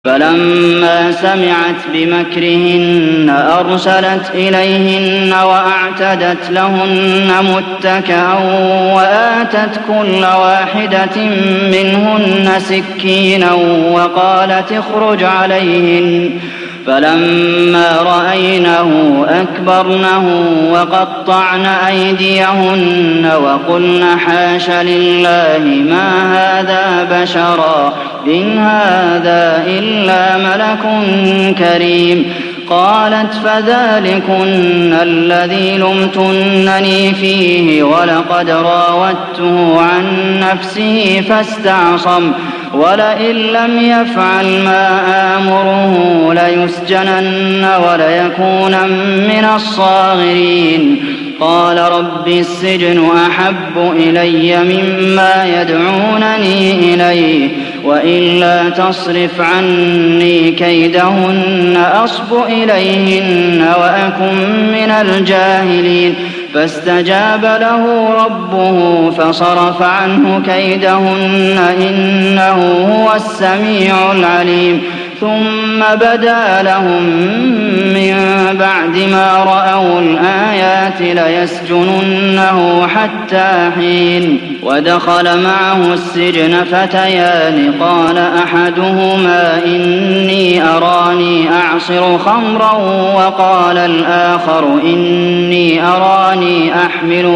فلما سمعت بمكرهن أرسلت إليهن وأعتدت لهن متكأ وآتت كل واحدة منهن سكينا وقالت اخرج عليهن فلما رأينه أكبرنه وقطعن أيديهن وقلن حاش لله ما هذا بشرا إن هذا إلا ملك كريم قالت فذلكن الذي لمتنني فيه ولقد راودته عن نفسه فاستعصم ولئن لم يفعل ما آمره ليسجنن وليكونن من الصاغرين قال رب السجن أحب إلي مما يدعونني إليه وإلا تصرف عني كيدهن أصب إليهن وأكن من الجاهلين فاستجاب له ربه فصرف عنه كيدهن إنه هو السميع العليم ثم بدا لهم من بعد ما رأوا الآيات ليسجننه حتى حين ودخل معه السجن فتيان قال أحدهما إني أراني أعصر خمرا وقال الآخر إني أراني أحمل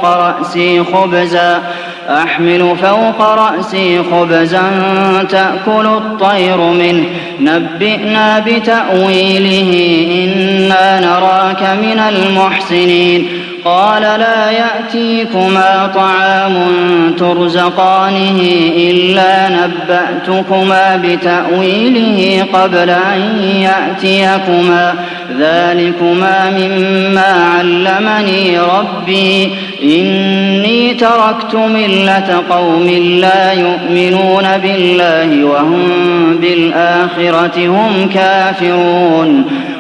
فوق رأسي خبزا تأكل الطير منه نبئنا بتأويله إنا نراك من المحسنين قال لا يأتيكما طعام ترزقانه إلا نبأتكما بتأويله قبل أن يأتيكما ذلكما مما علمني ربي إني تركت ملة قوم لا يؤمنون بالله وهم بالآخرة هم كافرون